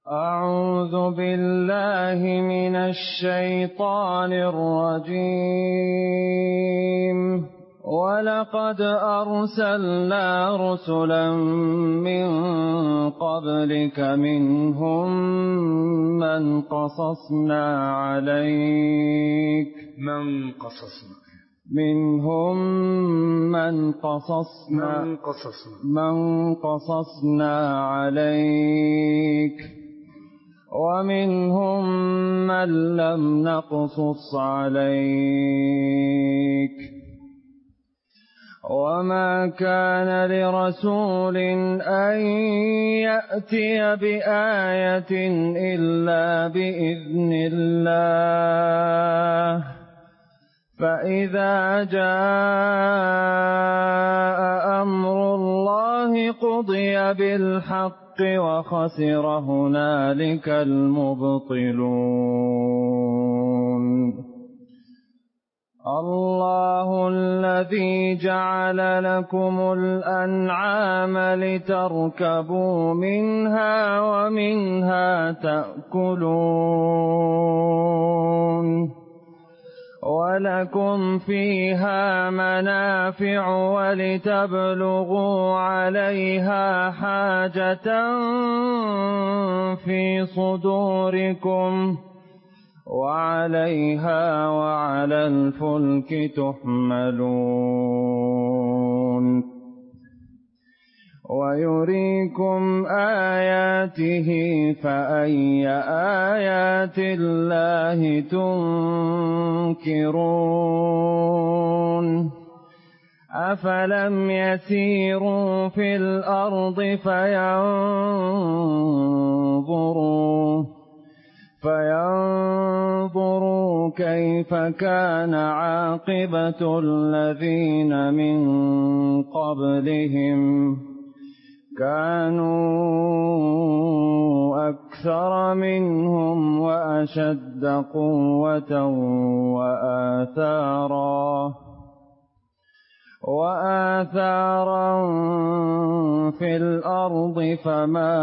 أعوذ بالله من الشيطان الرجيم. ولقد أرسلنا رسلا من قبلك منهم من قصصنا عليك ومنهم من لم نقصص عليك. وما كان لرسول أن يأتي بآية إلا بإذن الله، فإذا جاء أمر الله قضي بالحق وخسر هنالك المبطلون. الله الذي جعل لكم الأنعام لتركبوا منها ومنها تأكلون، ولكم فيها منافع ولتبلغوا عليها حاجة في صدوركم، وعليها وعلى الفلك تحملون. ويريكم آياته فأي آيات الله تنكرون. أفلم يسيروا في الأرض فينظروا كيف كان عاقبة الذين من قبلهم، كانوا أكثر منهم وأشد قوة وآثارا في الأرض، فما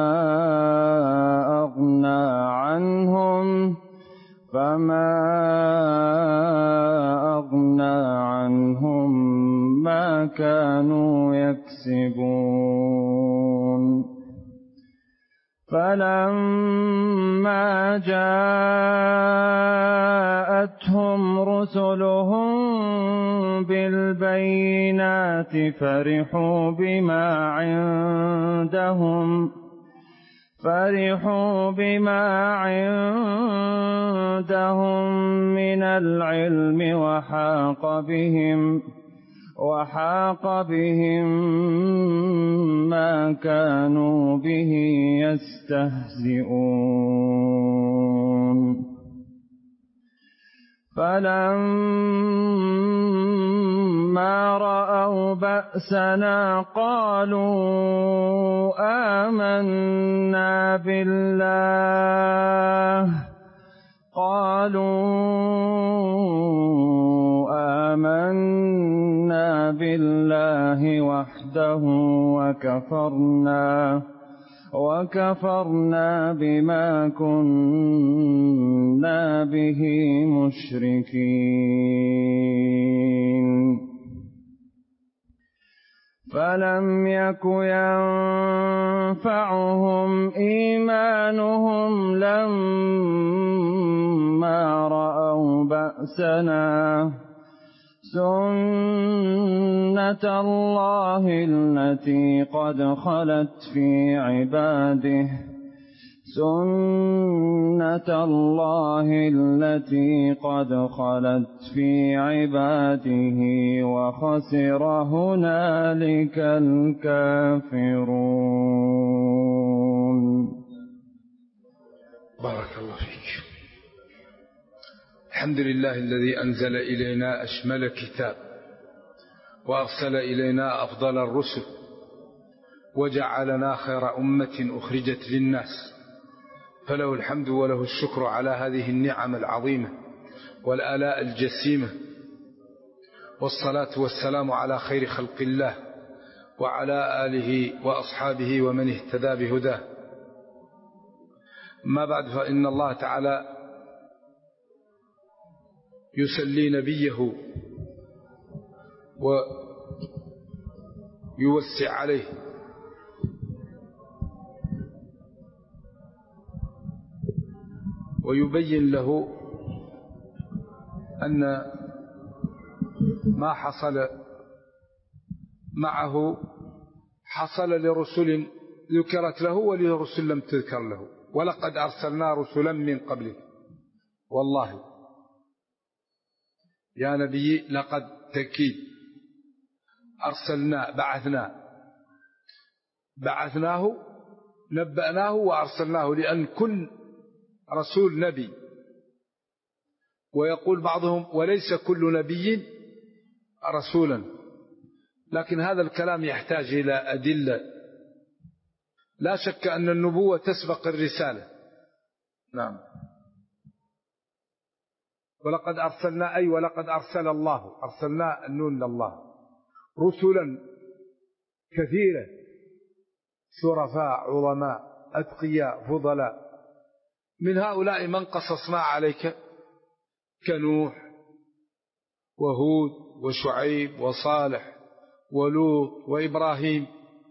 أغنى عنهم ما كانوا يكسبون. فلما جاءتهم رسلهم بالبينات فرحوا بما عندهم من العلم وحاق بهم ما كانوا به يستهزئون. فلما رأوا بأسنا قالوا آمنا بالله وحده وكفرنا بما كنا به مشركين. فلم يك ينفعهم إيمانهم لما رأوا بأسنا، سنة الله التي قد خلت في عباده وخسر هنالك الكافرون. بارك الله فيك. الحمد لله الذي أنزل إلينا أشمل كتاب، وأرسل إلينا أفضل الرسل، وجعلنا خير أمة أخرجت للناس، فله الحمد وله الشكر على هذه النعم العظيمة والآلاء الجسيمة، والصلاة والسلام على خير خلق الله وعلى آله وأصحابه ومن اهتدى بهداه. ما بعد، فإن الله تعالى يسلي نبيه ويوسع عليه، ويبين له أن ما حصل معه حصل لرسل ذكرت له ولرسل لم تذكر له. ولقد أرسلنا رسلا من قبله، والله يا نبي لقد تأكيد أرسلنا بعثناه نبأناه وأرسلناه، لأن كل رسول نبي. ويقول بعضهم وليس كل نبي رسولا، لكن هذا الكلام يحتاج إلى أدلة. لا شك أن النبوة تسبق الرسالة. نعم. ولقد أرسلنا ولقد أرسل الله، أرسلنا النون لله، رسلا كثيرة، شرفاء عظماء أتقياء فضلاء. من هؤلاء من قصصنا عليك كنوح وهود وشعيب وصالح ولوط وإبراهيم،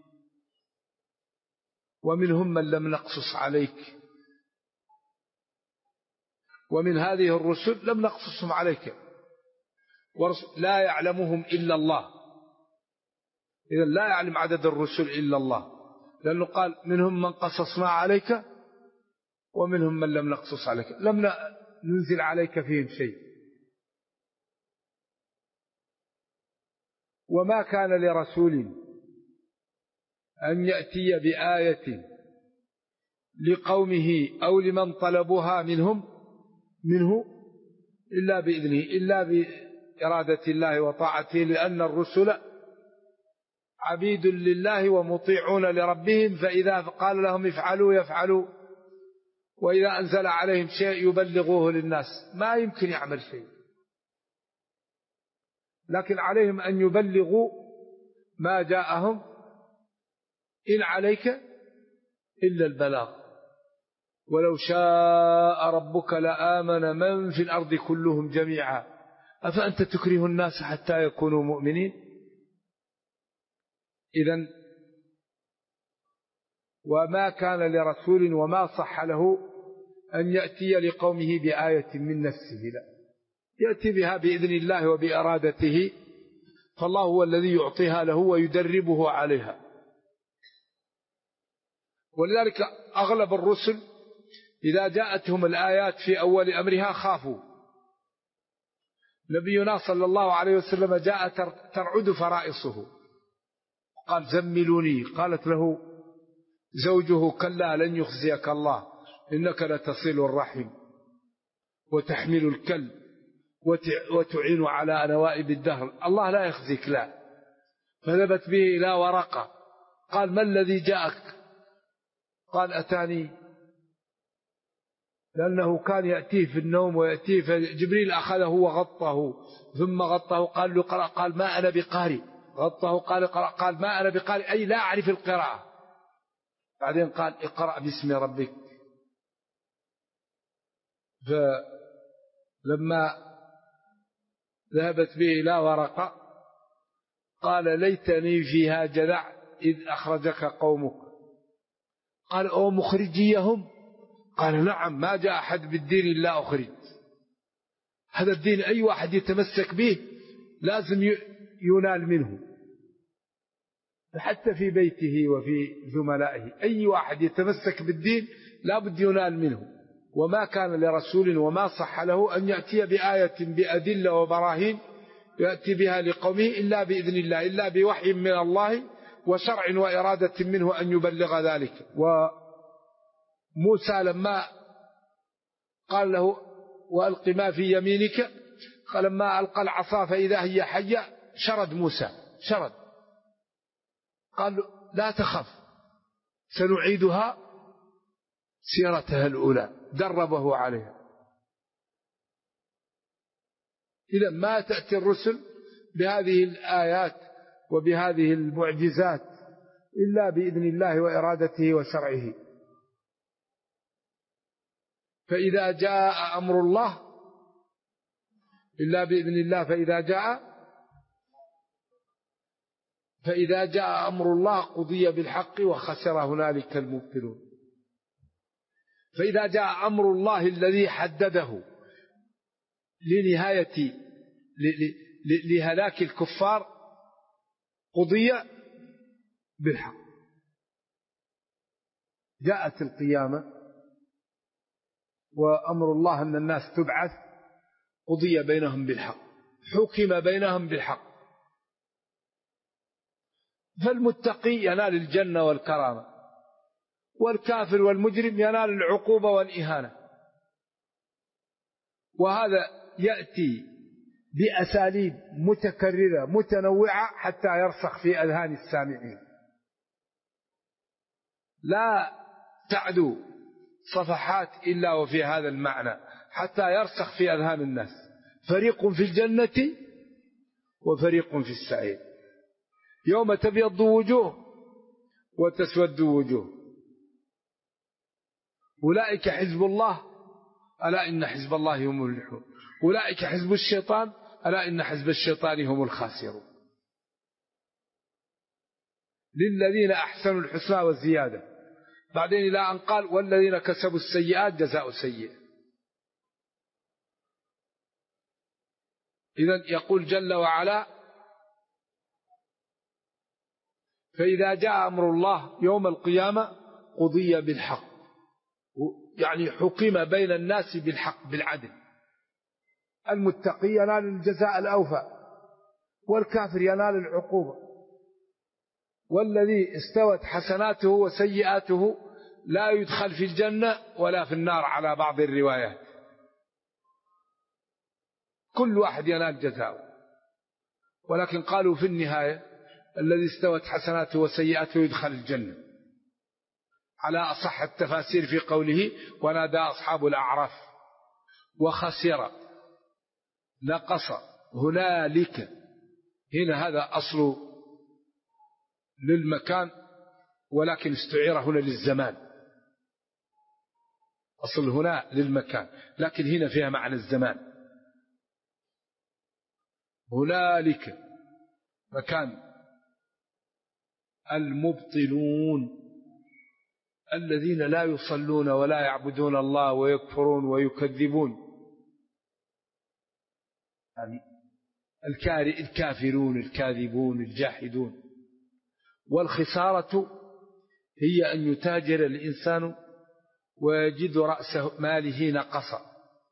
ومنهم من لم نقصص عليك، ومن هذه الرسل لم نقصصهم عليك، لا يعلمهم إلا الله. إذن لا يعلم عدد الرسل إلا الله، لأنه قال منهم من قصصنا عليك ومنهم من لم نقصص عليك، لم ننزل عليك فيهم شيء. وما كان لرسول أن يأتي بآية لقومه أو لمن طلبوها منه إلا بإذنه، إلا بإرادة الله وطاعته، لأن الرسل عبيد لله ومطيعون لربهم، فإذا قال لهم افعلوا يفعلوا، وإذا أنزل عليهم شيء يبلغوه للناس. ما يمكن يعمل شيء، لكن عليهم أن يبلغوا ما جاءهم. إن عليك إلا البلاغ، ولو شاء ربك لآمن من في الأرض كلهم جميعا أفأنت تكره الناس حتى يكونوا مؤمنين. إذن وما كان لرسول وما صح له أن يأتي لقومه بآية من نفسه، لا، يأتي بها بإذن الله وبإرادته، فالله هو الذي يعطيها له ويدربه عليها. ولذلك أغلب الرسل إذا جاءتهم الآيات في أول أمرها خافوا. نبينا صلى الله عليه وسلم جاء ترعد فرائصه، قال زملوني، قالت له زوجه كلا لن يخزيك الله إنك لتصل الرحم وتحمل الكل وتعين على نوائب الدهر، الله لا يخزيك، لا. فذهبت به إلى ورقة، قال ما الذي جاءك؟ قال أتاني، لأنه كان يأتيه في النوم ويأتيه، فجبريل أخذه وغطه ثم غطه، قال له قرأ، قال ما أنا بقارئ، غطه قال قرأ، قال ما أنا بقارئ أي لا أعرف القراءة. بعدين قال اقرأ باسم ربك. فلما ذهبت به إلى ورقة قال ليتني فيها جذع إذ أخرجك قومك. قال أو مخرجيهم؟ قال نعم، ما جاء أحد بالدين إلا أخرج. هذا الدين أي واحد يتمسك به لازم ينال منه، حتى في بيته وفي زملائه، أي واحد يتمسك بالدين لا بد ينال منه. وما كان لرسول وما صح له أن يأتي بآية بأدلة وبراهين يأتي بها لقومه إلا بإذن الله، إلا بوحي من الله وشرع وإرادة منه أن يبلغ ذلك. وموسى لما قال له وألق ما في يمينك، فلما ألقى العصا فإذا هي حية، شرد موسى، شرد، قال له لا تخف سنعيدها سيرتها الأولى، دربه عليها. إذا ما تأتي الرسل بهذه الآيات وبهذه المعجزات إلا بإذن الله وإرادته وشرعه. فإذا جاء أمر الله إلا بإذن الله فإذا جاء أمر الله قضي بالحق وخسر هنالك المبطلون. فإذا جاء أمر الله الذي حدده لهلاك الكفار قضي بالحق. جاءت القيامة وأمر الله أن الناس تبعث، قضي بينهم بالحق، حكم بينهم بالحق. فالمتقي ينال الجنة والكرامة، والكافر والمجرم ينال العقوبة والإهانة. وهذا يأتي بأساليب متكررة متنوعة حتى يرسخ في أذهان السامعين. لا تعدو صفحات إلا وفي هذا المعنى حتى يرسخ في أذهان الناس. فريق في الجنة وفريق في السعير، يوم تبيض وجوه وتسود وجوه. أولئك حزب الله ألا إن حزب الله هم المفلحون، أولئك حزب الشيطان ألا إن حزب الشيطان هم الخاسرون. للذين أحسنوا الحسنى والزيادة، بعدين إلى أن قال والذين كسبوا السيئات جزاء سيئة. إذن يقول جل وعلا فإذا جاء أمر الله يوم القيامة قضي بالحق، يعني حكم بين الناس بالحق بالعدل. المتقي ينال الجزاء الأوفى، والكافر ينال العقوبة، والذي استوت حسناته وسيئاته لا يدخل في الجنة ولا في النار على بعض الروايات، كل واحد ينال جزاءه. ولكن قالوا في النهاية الذي استوت حسناته وسيئاته يدخل الجنة، على أصح التفاسير في قوله ونادى أصحاب الأعراف. وخسر نقص هنالك، هنا هذا أصل للمكان ولكن استعير هنا للزمان. أصل هنا للمكان لكن هنا فيها معنى الزمان. هنالك مكان المبطلون الذين لا يصلون ولا يعبدون الله ويكفرون ويكذبون، يعني الكافرون الكاذبون الجاحدون. والخسارة هي أن يتاجر الإنسان ويجد رأس ماله نقص.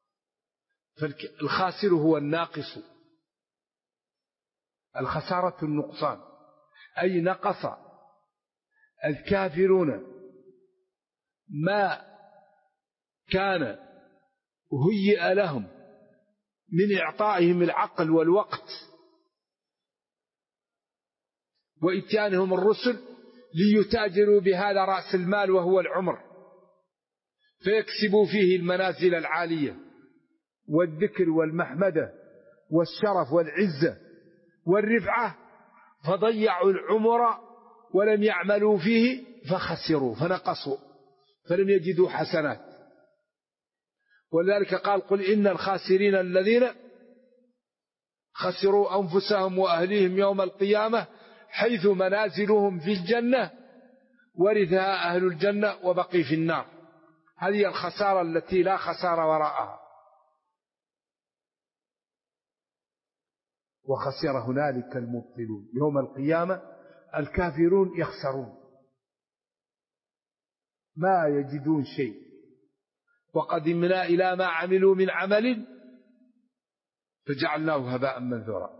فالخاسر هو الناقص، الخسارة النقصان، أي نقص الكافرون ما كان هيئ لهم من إعطائهم العقل والوقت وإتيانهم الرسل ليتاجروا بهذا رأس المال وهو العمر، فيكسبوا فيه المنازل العالية والذكر والمحمدة والشرف والعزة والرفعة، فضيعوا العمر ولم يعملوا فيه فخسروا فنقصوا فلم يجدوا حسنات. ولذلك قال قل إن الخاسرين الذين خسروا أنفسهم وأهليهم يوم القيامة حيث منازلهم في الجنة ورثها أهل الجنة وبقي في النار. هذه الخسارة التي لا خسارة وراءها. وخسر هنالك المبطلون، يوم القيامة الكافرون يخسرون ما يجدون شيء. وقدمنا إلى ما عملوا من عمل فجعلناه هباء منثورا.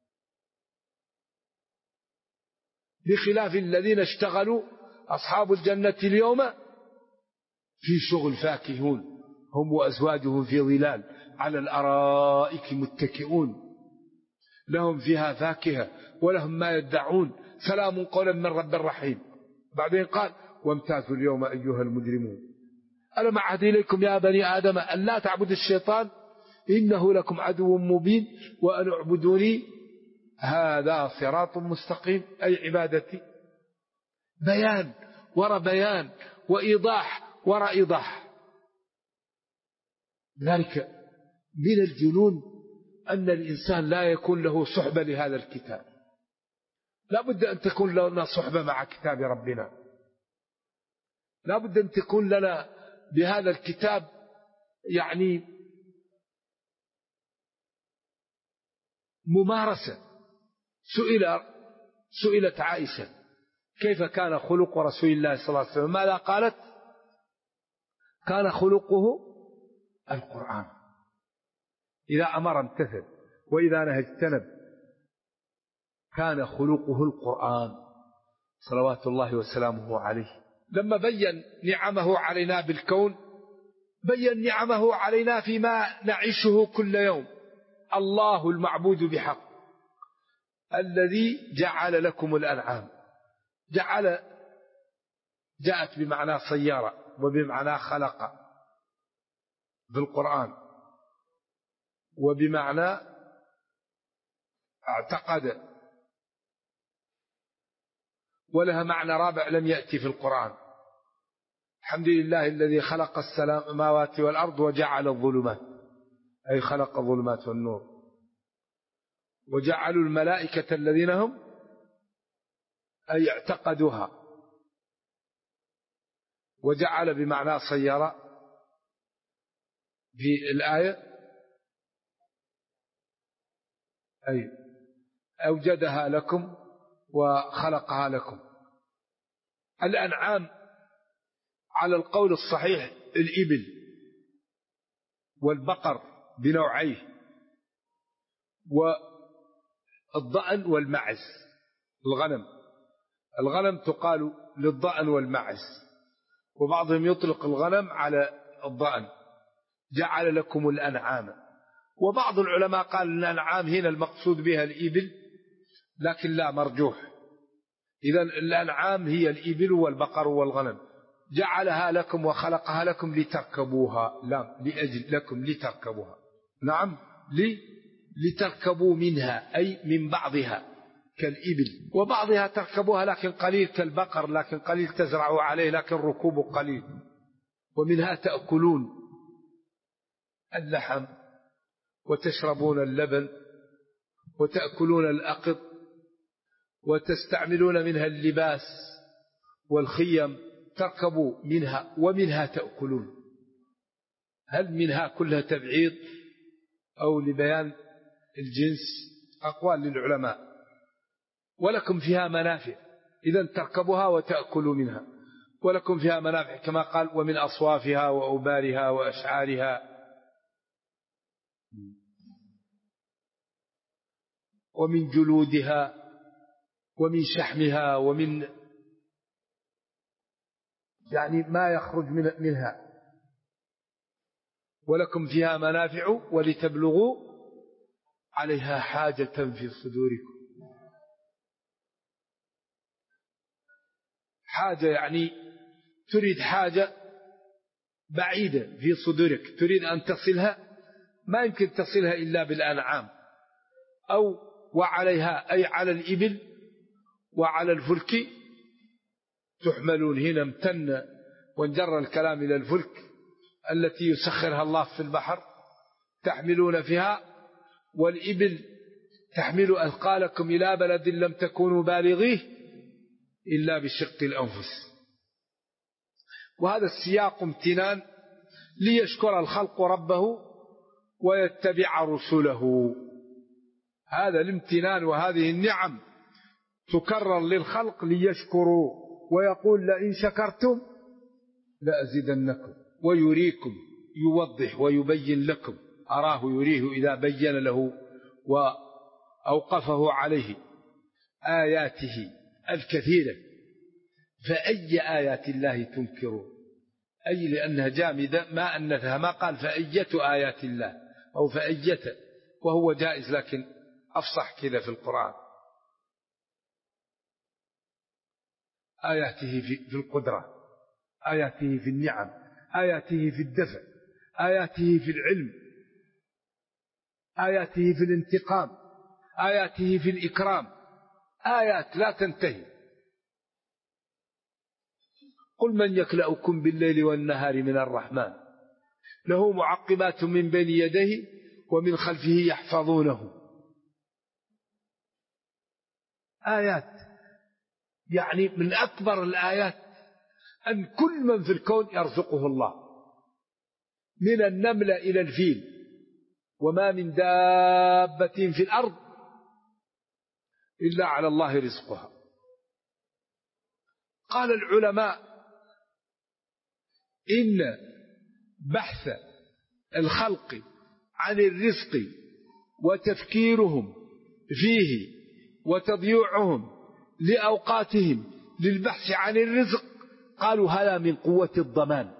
بخلاف الذين اشتغلوا أصحاب الجنة اليوم في شغل فاكهون، هم وأزواجهم في ظلال على الأرائك متكئون، لهم فيها فاكهة ولهم ما يدعون، سلام قولا من رب رحيم. بعدين قال وامتازوا اليوم أيها المجرمون ألم أعهد إليكم يا بني آدم أن لا تعبدوا الشيطان إنه لكم عدو مبين وأن اعبدوني هذا صراط مستقيم. أي عبادتي، بيان وراء بيان وإيضاح وراء إيضاح. ذلك من الجنون أن الإنسان لا يكون له صحبة لهذا الكتاب. لا بد أن تكون لنا صحبة مع كتاب ربنا، لا بد أن تكون لنا بهذا الكتاب يعني ممارسة. سئلت عائشة كيف كان خلق رسول الله صلى الله عليه وسلم؟ ماذا قالت؟ كان خلقه القرآن، إذا أمر امتثل وإذا نهى اجتنب، كان خلقه القرآن صلوات الله وسلامه عليه. لما بين نعمه علينا بالكون بين نعمه علينا فيما نعيشه كل يوم. الله المعبود بحق الذي جعل لكم الأنعام، جاءت بمعنى سيارة وبمعنى خلق في القرآن، وبمعنى اعتقد، ولها معنى رابع لم يأتي في القرآن. الحمد لله الذي خلق السماوات والأرض وجعل الظلمات، أي خلق الظلمات والنور، وجعلوا الملائكة الذين هم أي اعتقدوها، وجعل بمعنى سيارة في الآية أي أوجدها لكم وخلقها لكم. الأنعام على القول الصحيح الإبل والبقر بنوعيه، والضأن والمعز. الغنم تقال للضأن والمعز، وبعضهم يطلق الغنم على الضأن. جعل لكم الأنعام، وبعض العلماء قال الأنعام هنا المقصود بها الإبل، لكن لا مرجوح. إذن الأنعام هي الإبل والبقر والغنم. جعلها لكم وخلقها لكم لتركبوها، لا لأجل لكم لتركبوها، نعم لتركبوا منها أي من بعضها كالإبل، وبعضها تركبوها لكن قليل كالبقر، لكن قليل تزرعوا عليه لكن ركوبه قليل. ومنها تأكلون اللحم وتشربون اللبن وتأكلون الأقط وتستعملون منها اللباس والخيم، تركبوا منها ومنها تأكلون. هل منها كلها تبعيض أو لبيان الجنس؟ أقوال للعلماء. ولكم فيها منافع، إذن تركبوها وتأكلوا منها، ولكم فيها منافع كما قال ومن أصوافها وأوبارها وأشعارها ومن جلودها ومن شحمها ومن يعني ما يخرج منها. ولكم فيها منافع ولتبلغوا عليها حاجة في صدوركم. حاجة يعني تريد حاجة بعيدة في صدورك، تريد أن تصلها، ما يمكن تصلها إلا بالأنعام. أو وعليها أي على الإبل وعلى الفلك تحملون. هنا امتن وانجر الكلام إلى الفلك التي يسخرها الله في البحر تحملون فيها، والإبل تحمل أثقالكم إلى بلد لم تكونوا بالغيه إلا بشق الأنفس. وهذا السياق امتنان ليشكر الخلق ربه ويتبع رسله. هذا الامتنان وهذه النعم تكرر للخلق ليشكروا، ويقول لئن شكرتم لأزيدنكم، ويريكم يوضح ويبين لكم. أراه يريه إذا بين له وأوقفه عليه آياته الكثيرة. فأي آيات الله تنكرون؟ أي لأنها جامدة ما أنثها، ما قال فأية آيات الله أو فأية، وهو جائز لكن أفصح كذا في القرآن. آياته في القدرة، آياته في النعم، آياته في الدفع، آياته في العلم، آياته في الانتقام، آياته في الإكرام. آيات لا تنتهي. قل من يكلأكم بالليل والنهار من الرحمن له معقبات من بين يديه ومن خلفه يحفظونه. آيات، يعني من أكبر الآيات أن كل من في الكون يرزقه الله، من النملة إلى الفيل، وما من دابة في الأرض إلا على الله رزقها. قال العلماء إن بحث الخلق عن الرزق وتفكيرهم فيه وتضييعهم لأوقاتهم للبحث عن الرزق، قالوا هذا من قوة الضمان.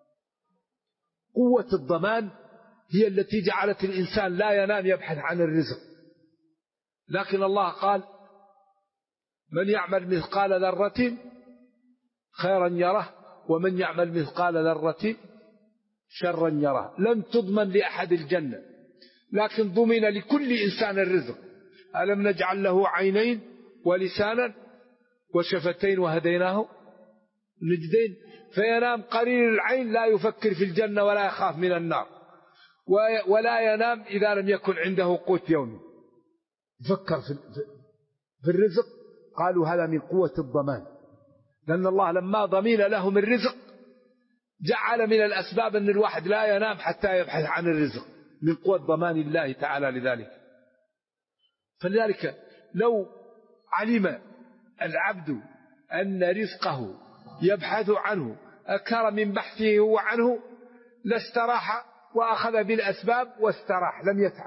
قوة الضمان هي التي جعلت الإنسان لا ينام يبحث عن الرزق. لكن الله قال من يعمل مثقال ذرة خيرا يره ومن يعمل مثقال ذرة شرا يره. لم تضمن لأحد الجنة، لكن ضمن لكل إنسان الرزق. ألم نجعل له عينين ولسانا وشفتين وهديناه نجدين، فينام قليل العين لا يفكر في الجنة ولا يخاف من النار، ولا ينام إذا لم يكن عنده قوت يومي، يفكر في الرزق. قالوا هذا من قوة الضمان، لأن الله لما ضمن لهم الرزق جعل من الأسباب أن الواحد لا ينام حتى يبحث عن الرزق، من قوة ضمان الله تعالى لذلك. فلذلك لو علم العبد أن رزقه يبحث عنه أكثر من بحثه هو عنه لاستراح وأخذ بالأسباب واستراح،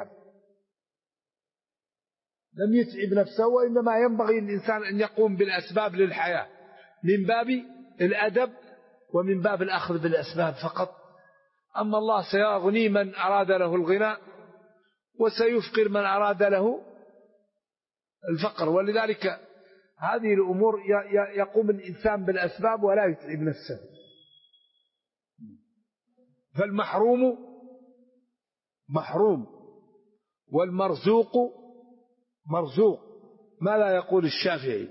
لم يتعب نفسه. وإنما ينبغي الإنسان أن يقوم بالأسباب للحياة من باب الأدب ومن باب الأخذ بالأسباب فقط. أما الله سيغني من أراد له الغنى وسيفقر من أراد له الفقر. ولذلك هذه الأمور يقوم الإنسان بالأسباب ولا يتعب نفسه. فالمحروم محروم والمرزوق مرزوق. ما لا يقول الشافعي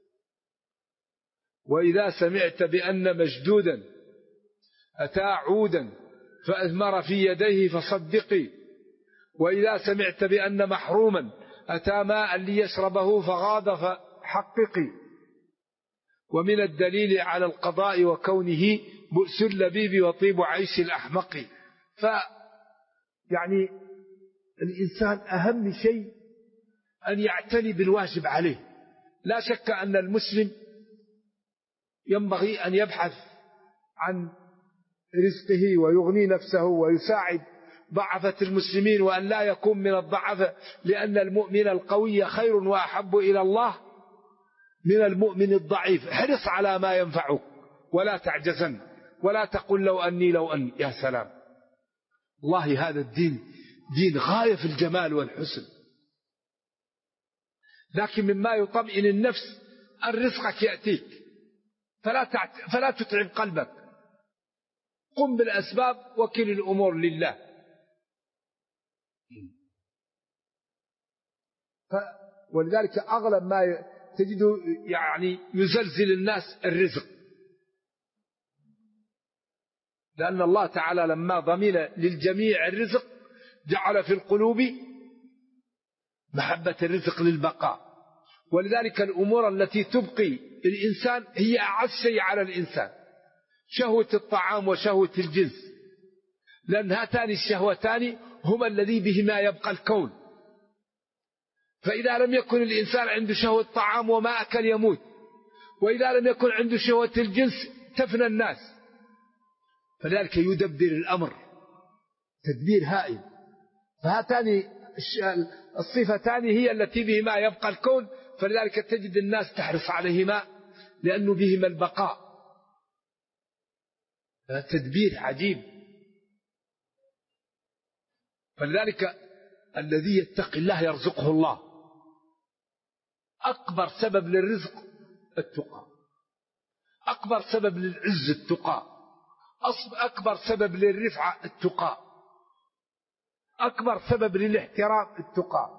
وإذا سمعت بأن مجدودا أتى عودا فأثمر في يديه فصدقي، وإذا سمعت بأن محروما أتى ماء ليشربه فغاد فحققي. ومن الدليل على القضاء وكونه بؤس اللبيب وطيب عيش الأحمق. يعني الإنسان أهم شيء أن يعتني بالواجب عليه. لا شك أن المسلم ينبغي أن يبحث عن رزقه ويغني نفسه ويساعد ضعفة المسلمين، وأن لا يكون من الضعفة، لأن المؤمن القوي خير وأحب إلى الله من المؤمن الضعيف. احرص على ما ينفعك ولا تعجزن، ولا تقل لو أني يا سلام. والله هذا الدين دين غاية في الجمال والحسن. لكن مما يطمئن النفس أن رزقك يأتيك، فلا تتعب قلبك. قم بالأسباب وكل الأمور لله. ولذلك أغلب ما تجده يعني يزلزل الناس الرزق، لأن الله تعالى لما ضمن للجميع الرزق جعل في القلوب محبة الرزق للبقاء. ولذلك الأمور التي تبقي الإنسان هي أعز شيء على الإنسان، شهوة الطعام وشهوة الجنس، لأن هاتان الشهوتان هما الذي بهما يبقى الكون. فإذا لم يكن الإنسان عنده شهوة طعام وما أكل يموت، وإذا لم يكن عنده شهوة الجنس تفنى الناس. فذلك يدبر الأمر تدبير هائل. فهاتان الصفتان هي التي بهما يبقى الكون، فلذلك تجد الناس تحرص عليهما لأنه بهما البقاء. تدبير عجيب. فلذلك الذي يتقي الله يرزقه الله. أكبر سبب للرزق التقى، أكبر سبب للعز التقى، أكبر سبب للرفعة التقى، أكبر سبب للاحترام التقى،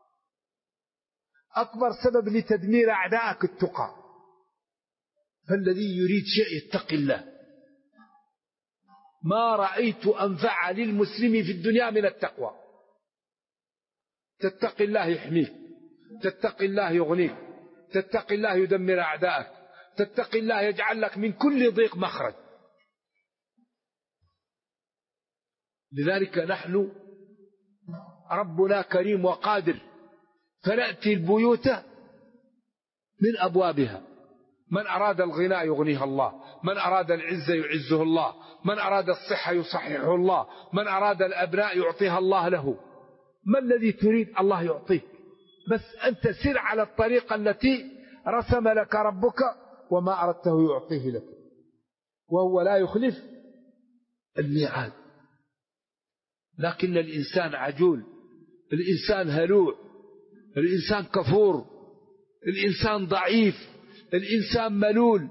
أكبر سبب لتدمير أعدائك التقى. فالذي يريد شيء يتقي الله. ما رأيت أنفع للمسلم في الدنيا من التقوى. تتقي الله يحميك، تتقي الله يغنيك، تتقي الله يدمر أعدائك، تتقي الله يجعل لك من كل ضيق مخرج. لذلك نحن ربنا كريم وقادر، فنأتي البيوت من أبوابها. من أراد الغناء يغنيه الله، من أراد العزة يعزه الله، من أراد الصحة يصححه الله، من أراد الأبناء يعطيها الله له. ما الذي تريد الله يعطيك، بس أنت سر على الطريقة التي رسم لك ربك، وما أردته يعطيه لك، وهو لا يخلف الميعاد. لكن الإنسان عجول، الإنسان هلوع، الإنسان كفور، الإنسان ضعيف، الإنسان ملول،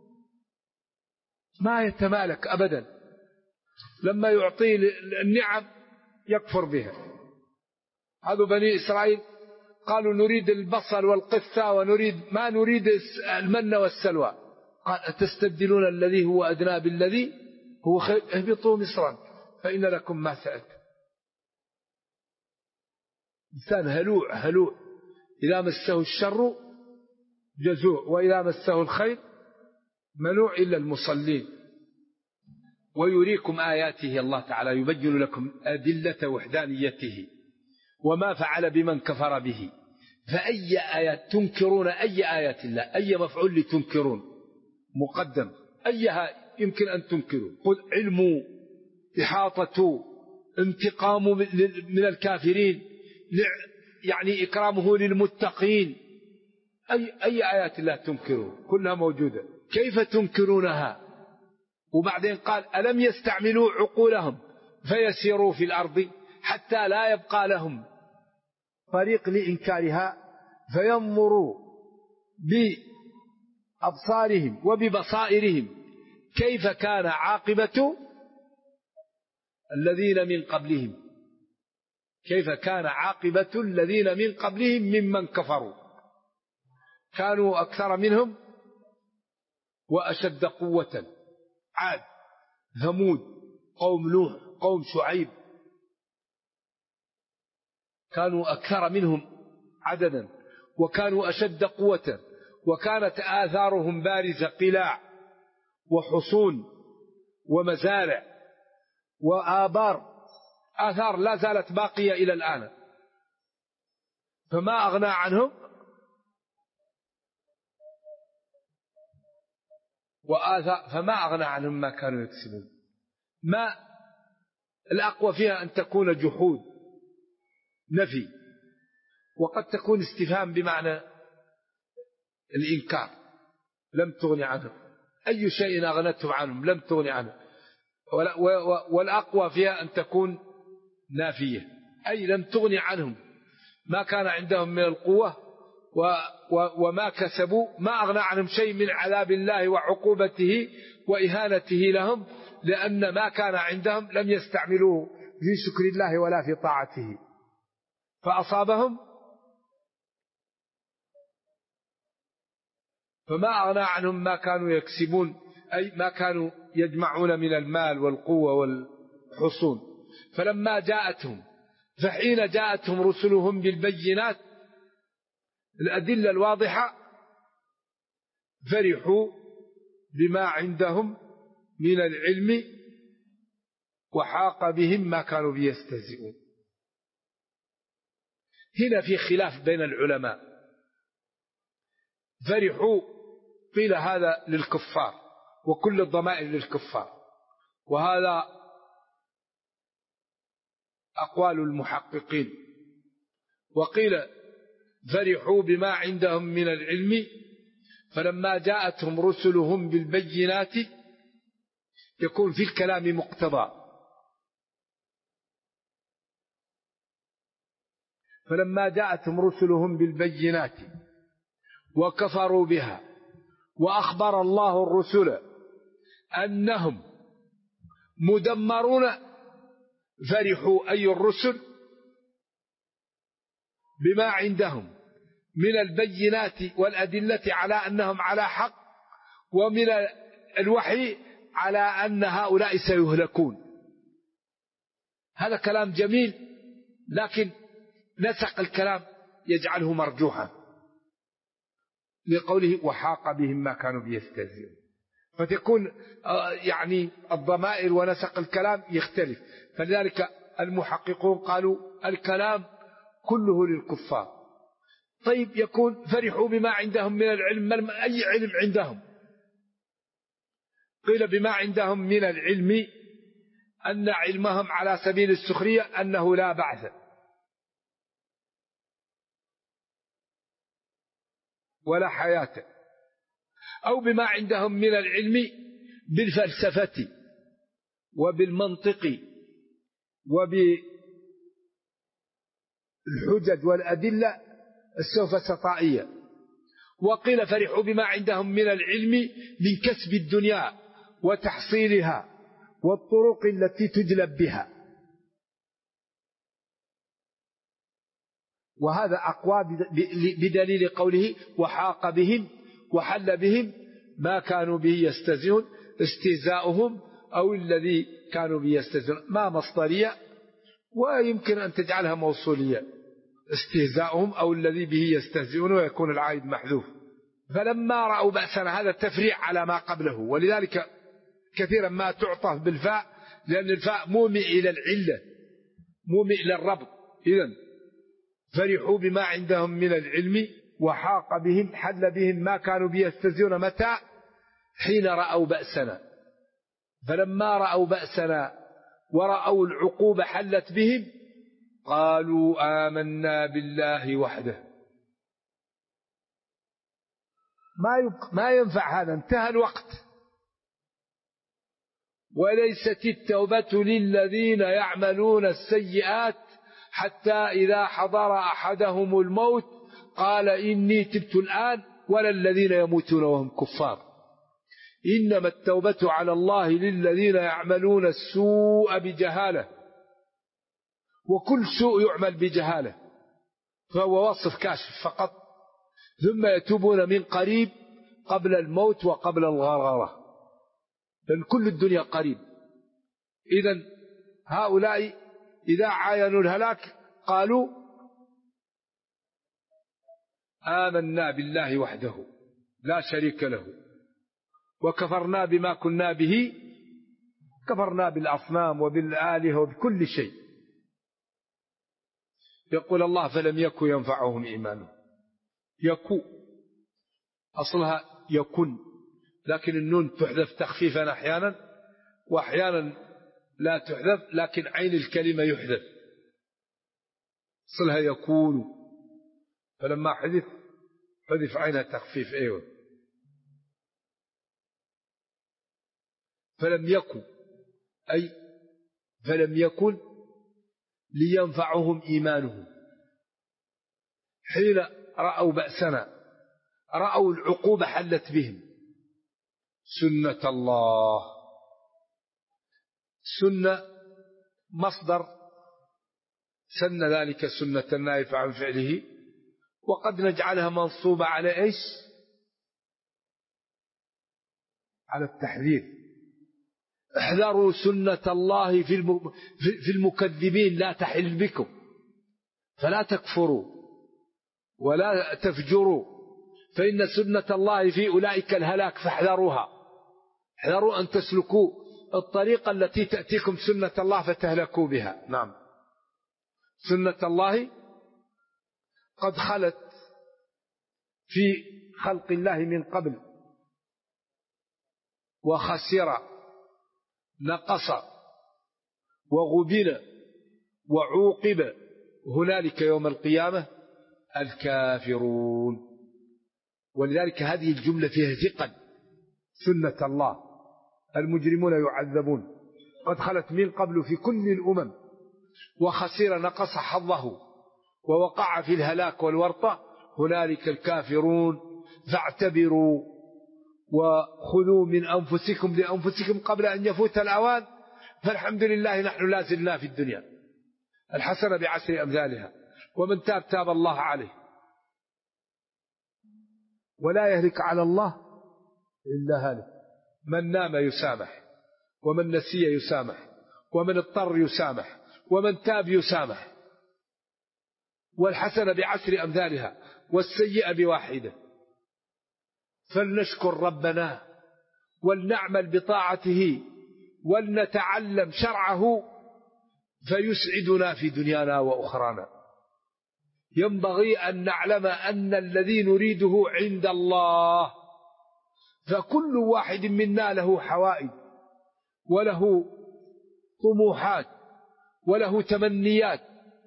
ما يتمالك أبدا. لما يعطيه النعم يكفر بها. هذا بني إسرائيل قالوا نريد البصل والقثة ونريد ما نريد المن والسلوى. قال أتستبدلون الذي هو أدنى بالذي هو خير، اهبطوا مصرا فإن لكم ما سألتم. إنسان هلوع هلوع، إذا مسه الشر جزوع وإذا مسه الخير منوع إلا المصلين. ويريكم آياته، الله تعالى يبين لكم أدلة وحدانيته وما فعل بمن كفر به. فأي آيات تنكرون؟ أي آيات الله؟ أي مفعول لتنكرون مقدم، أيها يمكن أن تنكروا؟ قل علم، إحاطة، انتقام من الكافرين، يعني إكرامه للمتقين. أي آيات الله تنكرون؟ كلها موجودة، كيف تنكرونها؟ وبعدين قال ألم يستعملوا عقولهم فيسيروا في الأرض حتى لا يبقى لهم طريق لإنكارها فينظروا بأبصارهم وببصائرهم كيف كان عاقبة الذين من قبلهم، كيف كان عاقبة الذين من قبلهم ممن كفروا، كانوا أكثر منهم وأشد قوة. عاد، ثمود، قوم نوح، قوم شعيب، كانوا أكثر منهم عددا وكانوا أشد قوة، وكانت آثارهم بارزة، قلاع وحصون ومزارع وآبار، آثار لا زالت باقية إلى الآن. فما أغنى عنهم فما أغنى عنهم ما كانوا يكسبون. ما الأقوى فيها أن تكون جحود نفي، وقد تكون استفهام بمعنى الإنكار. لم تغني عنهم أي شيء أغنتهم عنهم، لم تغني عنهم. والأقوى فيها أن تكون نافية، أي لم تغني عنهم ما كان عندهم من القوة وما كسبوا، ما أغنى عنهم شيء من عذاب الله وعقوبته وإهانته لهم، لأن ما كان عندهم لم يستعملوه في شكر الله ولا في طاعته، فأصابهم. فما أغنى عنهم ما كانوا يكسبون، أي ما كانوا يجمعون من المال والقوة والحصون. فلما جاءتهم، فحين جاءتهم رسلهم بالبينات الأدلة الواضحة، فرحوا بما عندهم من العلم وحاق بهم ما كانوا بيستهزئون. هنا في خلاف بين العلماء. فرحوا قيل هذا للكفار وكل الضمائر للكفار، وهذا أقوال المحققين. وقيل فرحوا بما عندهم من العلم فلما جاءتهم رسلهم بالبينات، يكون في الكلام مقتضى. فلما جاءتهم رسلهم بالبينات وكفروا بها وأخبر الله الرسل أنهم مدمرون، فرحوا أي الرسل بما عندهم من البينات والأدلة على أنهم على حق، ومن الوحي على أن هؤلاء سيهلكون. هذا كلام جميل، لكن نسق الكلام يجعله مرجوحا لقوله وحاق بهم ما كانوا بيستهزئون، فتكون يعني الضمائر ونسق الكلام يختلف. فلذلك المحققون قالوا الكلام كله للكفار. طيب يكون فرحوا بما عندهم من العلم، أي علم عندهم؟ قيل بما عندهم من العلم أن علمهم على سبيل السخرية أنه لا بعث ولا حياة، أو بما عندهم من العلم بالفلسفة وبالمنطق وبالحجج والأدلة السوفسطائية. وقيل فرحوا بما عندهم من العلم من كسب الدنيا وتحصيلها والطرق التي تجلب بها. وهذا أقوى بدليل قوله وحاق بهم وحل بهم ما كانوا به يستهزئون، استهزاؤهم أو الذي كانوا به يستهزئون ما مصدرية، ويمكن أن تجعلها موصولية، استهزاؤهم أو الذي به يستهزئون، ويكون العائد محذوف. فلما رأوا بأسنا، هذا تفريع على ما قبله، ولذلك كثيرا ما تعطف بالفاء، لأن الفاء مومئ إلى العلة، مومئ إلى الربط. إذن فرحوا بما عندهم من العلم وحاق بهم، حل بهم ما كانوا به يستهزئون. متى؟ حين رأوا بأسنا. فلما رأوا بأسنا ورأوا العقوبة حلت بهم قالوا آمنا بالله وحده. ما ينفع هذا، انتهى الوقت. وليست التوبة للذين يعملون السيئات حتى إذا حضر أحدهم الموت قال إني تبت الآن، ولا الذين يموتون وهم كفار. إنما التوبة على الله للذين يعملون السوء بجهالة، وكل سوء يعمل بجهالة فهو وصف كاشف فقط، ثم يتوبون من قريب قبل الموت وقبل الغرغرة، لأن كل الدنيا قريب. إذن هؤلاء إذا عاينوا الهلاك قالوا آمنا بالله وحده لا شريك له وكفرنا بما كنا به، كفرنا بالأصنام وبالآلهة وبكل شيء. يقول الله فلم يكن ينفعهم إيمانهم. يكون أصلها يكن، لكن النون تحذف تخفيفا أحيانا، وأحيانا لا تحذف لكن عين الكلمة يحذف، أصلها يكون، فلما حذف عينها تخفيف. أيوه فلم يكن، أي فلم يكن لينفعهم إيمانهم حين رأوا بأسنا، رأوا العقوبة حلت بهم. سنة الله، سنة مصدر سن ذلك سنة النائف عن فعله، وقد نجعلها منصوبة على إيش؟ على التحذير. احذروا سنة الله في المكذبين لا تحل بكم، فلا تكفروا ولا تفجروا، فإن سنة الله في أولئك الهلاك فاحذروها. احذروا أن تسلكوا الطريقة التي تأتيكم سنة الله فتهلكوا بها. نعم، سنة الله قد خلت في خلق الله من قبل، وخسر نقص وغبن وعوقب هنالك يوم القيامة الكافرون. ولذلك هذه الجملة فيها ثقل، سنة الله، المجرمون يعذبون، قد خلت من قبل في كل الأمم، وخسر نقص حظه ووقع في الهلاك والورطة هنالك الكافرون. فاعتبروا وخذوا من أنفسكم لأنفسكم قبل أن يفوت الأوان. فالحمد لله نحن لا زلنا في الدنيا، الحسنة بعشر أمثالها، ومن تاب تاب الله عليه، ولا يهلك على الله إلا هالك. من نام يسامح، ومن نسي يسامح، ومن اضطر يسامح، ومن تاب يسامح. والحسنة بعشر أمثالها والسيئة بواحدة. فلنشكر ربنا ولنعمل بطاعته ولنتعلم شرعه فيسعدنا في دنيانا وأخرانا. ينبغي أن نعلم أن الذي نريده عند الله، فكل واحد منا له حوائج وله طموحات وله تمنيات،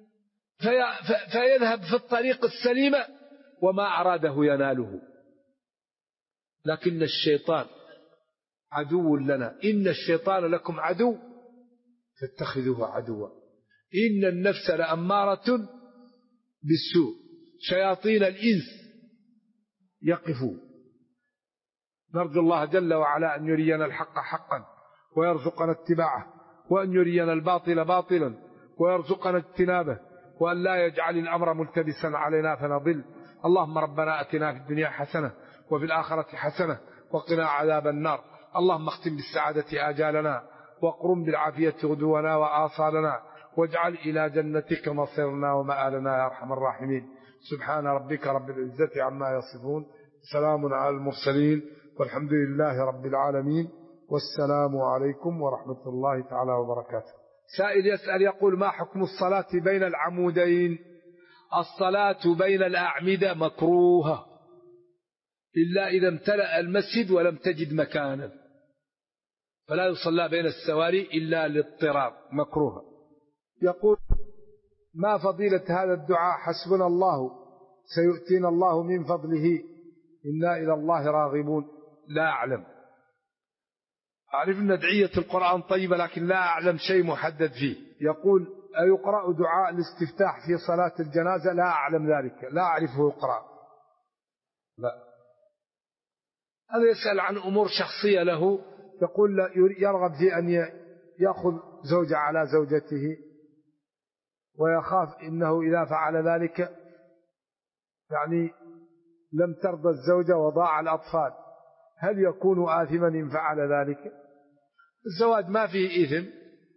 فيذهب في الطريق السليمة وما أراده يناله. لكن الشيطان عدو لنا، إن الشيطان لكم عدو فاتخذوه عدوا، إن النفس لأمارة بالسوء، شياطين الإنس يقفوا. نرجو الله جل وعلا أن يرينا الحق حقا ويرزقنا اتباعه، وأن يرينا الباطل باطلا ويرزقنا اجتنابه، وأن لا يجعل الأمر ملتبسا علينا فنضل. اللهم ربنا أتنا في الدنيا حسنة وفي الآخرة حسنة وقنا عذاب النار. اللهم اختم بالسعادة آجالنا واقرم بالعافية غدونا وآصالنا، واجعل إلى جنتك مصيرنا ومآلنا يا أرحم الراحمين. سبحان ربك رب العزة عما يصفون، سلام على المرسلين، والحمد لله رب العالمين، والسلام عليكم ورحمة الله تعالى وبركاته. سائل يسأل يقول: ما حكم الصلاة بين العمودين؟ الصلاة بين الأعمدة مكروهة إلا إذا امتلأ المسجد ولم تجد مكانا، فلا يصلى بين السواري إلا للاضطرار، مكروهة. يقول: ما فضيلة هذا الدعاء حسبنا الله سيؤتينا الله من فضله إنا إلى الله راغبون؟ لا أعلم. أعرف أن أدعية القرآن طيبة لكن لا أعلم شيء محدد فيه. يقول: أيقرأ دعاء الاستفتاح في صلاة الجنازة؟ لا أعلم ذلك، لا أعرفه يقرأ. لا، هذا يسأل عن أمور شخصية له. يقول يرغب في أن يأخذ زوجة على زوجته، ويخاف إنه إذا فعل ذلك يعني لم ترضى الزوجة وضاع الأطفال، هل يكون آثما إن فعل ذلك؟ الزواج ما فيه إثم،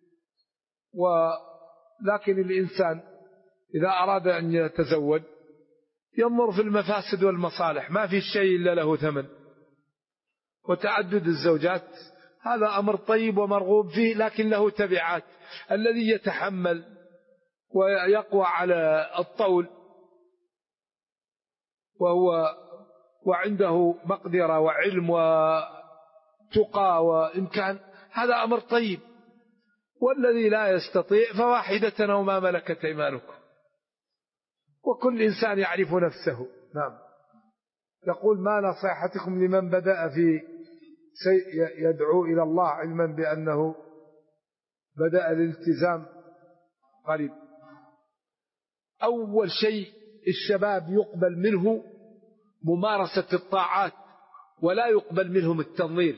ولكن الإنسان إذا أراد أن يتزوج ينظر في المفاسد والمصالح، ما في شيء إلا له ثمن. وتعدد الزوجات هذا أمر طيب ومرغوب فيه، لكن له تبعات. الذي يتحمل ويقوى على الطول وعنده مقدرة وعلم وتقى وإمكان، هذا أمر طيب. والذي لا يستطيع فواحدة أو ما ملكت أيمانكم، وكل إنسان يعرف نفسه. نعم. يقول: ما نصيحتكم لمن بدأ في يدعو إلى الله علما بأنه بدأ الالتزام قريب؟ أول شيء الشباب يقبل منه ممارسة الطاعات ولا يقبل منهم التنظير.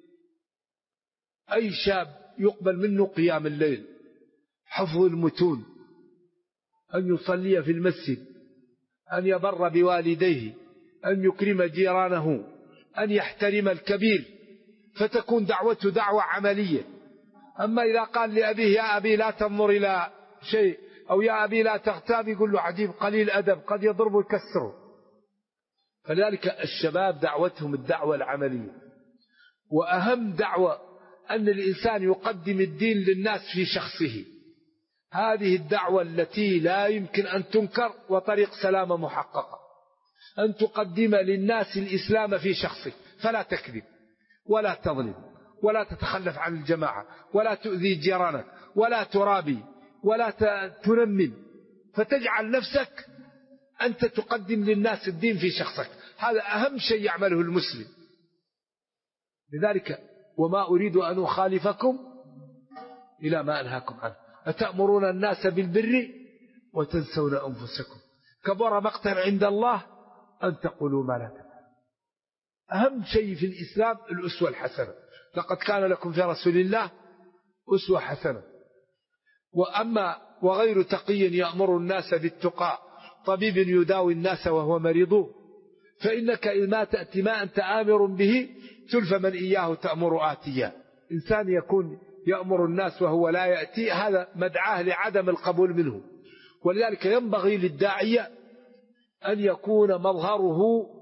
أي شاب يقبل منه قيام الليل، حفظ المتون، أن يصلي في المسجد، أن يبر بوالديه، أن يكرم جيرانه، أن يحترم الكبير، فتكون دعوته دعوة عملية. أما إذا قال لأبيه: يا أبي لا تنظر إلى شيء، أو يا أبي لا تغتاب، يقول له عجيب قليل أدب، قد يضربه ويكسره. فلذلك الشباب دعوتهم الدعوة العملية. وأهم دعوة أن الإنسان يقدم الدين للناس في شخصه، هذه الدعوة التي لا يمكن أن تنكر وطريق سلامة محققة، أن تقدم للناس الإسلام في شخصك، فلا تكذب ولا تظلم ولا تتخلف عن الجماعة ولا تؤذي جيرانك ولا ترابي ولا تنمم، فتجعل نفسك أنت تقدم للناس الدين في شخصك. هذا أهم شيء يعمله المسلم. لذلك: وما أريد أن أخالفكم إلى ما أنهاكم عنه أتأمرون الناس بالبر وتنسون أنفسكم كبر مقتا عند الله أن تقولوا ما لا تفعلون. أهم شيء في الإسلام الأسوة الحسنة، لقد كان لكم في رسول الله أسوة حسنة. وأما وغير تقي يأمر الناس بالتقى، طبيب يداوي الناس وهو مريض، فإنك إذا تأتي ما أنت آمر به تلف من إياه تأمر آتيا. إنسان يكون يأمر الناس وهو لا يأتي، هذا مدعاه لعدم القبول منه. ولذلك ينبغي للداعية أن يكون مظهره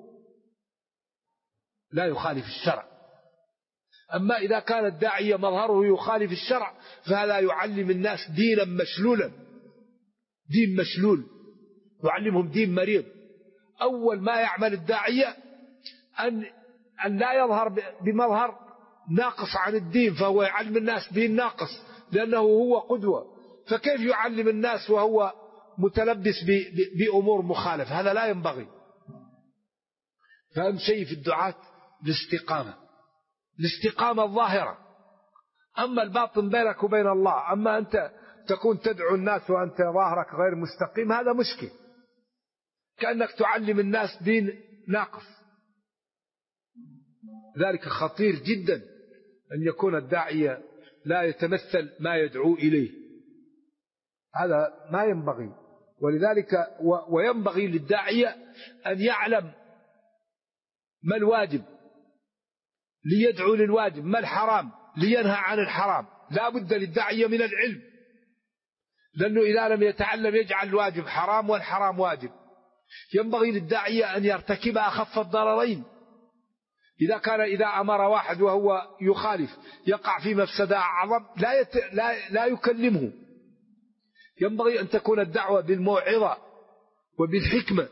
لا يخالف الشرع. أما إذا كان الداعية مظهره يخالف الشرع فهذا يعلم الناس دينا مشلولا، دين مشلول، يعلمهم دين مريض. أول ما يعمل الداعية أن لا يظهر بمظهر ناقص عن الدين، فهو يعلم الناس دين ناقص لأنه هو قدوة. فكيف يعلم الناس وهو متلبس بأمور مخالفة؟ هذا لا ينبغي. فأهم شيء في الدعاة الاستقامة الظاهرة. أما الباطن بينك وبين الله. أما أنت تكون تدعو الناس وأنت ظاهرك غير مستقيم، هذا مشكل، كأنك تعلم الناس دين ناقص. ذلك خطير جدا أن يكون الداعية لا يتمثل ما يدعو إليه، هذا ما ينبغي. ولذلك وينبغي للداعية أن يعلم ما الواجب ليدعو للواجب، ما الحرام لينهى عن الحرام. لا بد للداعية من العلم، لأنه إذا لم يتعلم يجعل الواجب حرام والحرام واجب. ينبغي للداعية أن يرتكب أخف الضررين. إذا أمر واحد وهو يخالف يقع في مفسدة أعظم لا يكلمه. ينبغي أن تكون الدعوة بالموعظة وبالحكمة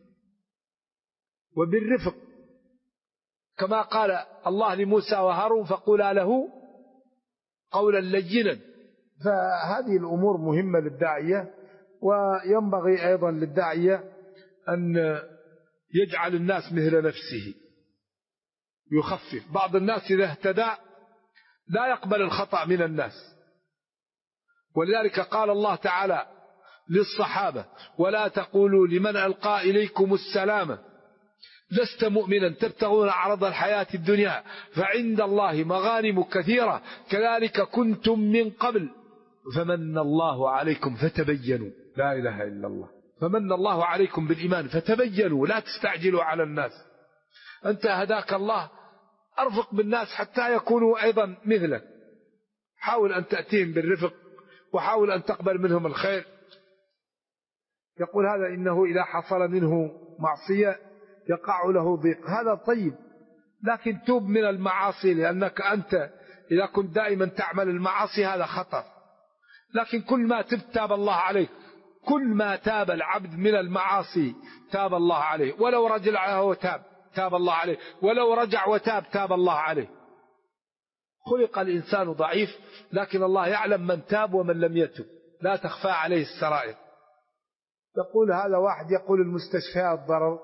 وبالرفق، كما قال الله لموسى وهارون فقولا له قولا لينا. فهذه الأمور مهمة للداعية. وينبغي أيضا للداعية أن يجعل الناس مثل نفسه، يخفف. بعض الناس إذا اهتدى لا يقبل الخطأ من الناس. ولذلك قال الله تعالى للصحابة: ولا تقولوا لمن ألقى إليكم السلام لست مؤمنا تبتغون عرض الحياة الدنيا فعند الله مغانم كثيرة كذلك كنتم من قبل فمن الله عليكم فتبينوا. لا إله إلا الله. فمن الله عليكم بالإيمان فتبينوا، لا تستعجلوا على الناس. أنت هداك الله، أرفق بالناس حتى يكونوا أيضا مثلك. حاول أن تأتيهم بالرفق وحاول أن تقبل منهم الخير. يقول هذا إنه إذا حصل منه معصية يقع له ضيق. هذا طيب، لكن توب من المعاصي، لأنك أنت إذا كنت دائما تعمل المعاصي هذا خطر. لكن كل ما تاب الله عليك. كل ما تاب العبد من المعاصي تاب الله عليه. ولو رجع وتاب الله عليه. ولو رجع وتاب الله عليه. خلق الإنسان ضعيف، لكن الله يعلم من تاب ومن لم يتب، لا تخفى عليه السرائر. يقول هذا واحد يقول المستشفيات ضرر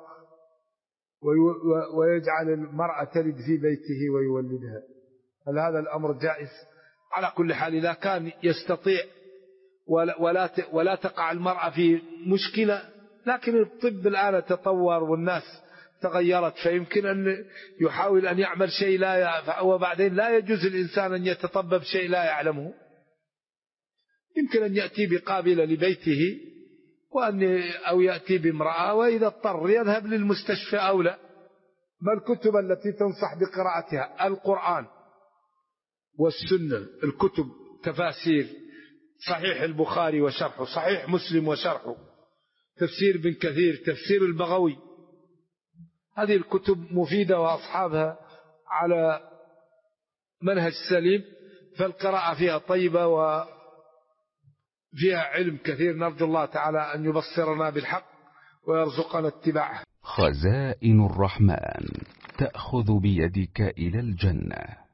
ويجعل المرأة تلد في بيته ويولدها. هل هذا الأمر جائز؟ على كل حال إذا كان يستطيع ولا تقع المرأة في مشكلة. لكن الطب الآن تطور والناس تغيرت، فيمكن أن يحاول أن يعمل شيء وبعدين لا يجوز الإنسان أن يتطبب شيء لا يعلمه. يمكن أن يأتي بقابلة لبيته أو يأتي بامرأة، وإذا اضطر يذهب للمستشفى أو لا. ما الكتب التي تنصح بقراءتها؟ القرآن والسنة، الكتب تفاسير صحيح البخاري وشرحه، صحيح مسلم وشرحه، تفسير ابن كثير، تفسير البغوي. هذه الكتب مفيدة وأصحابها على منهج سليم، فالقراءة فيها طيبة وفيها علم كثير. نرجو الله تعالى أن يبصرنا بالحق ويرزقنا اتباعه. خزائن الرحمن تأخذ بيدك إلى الجنة.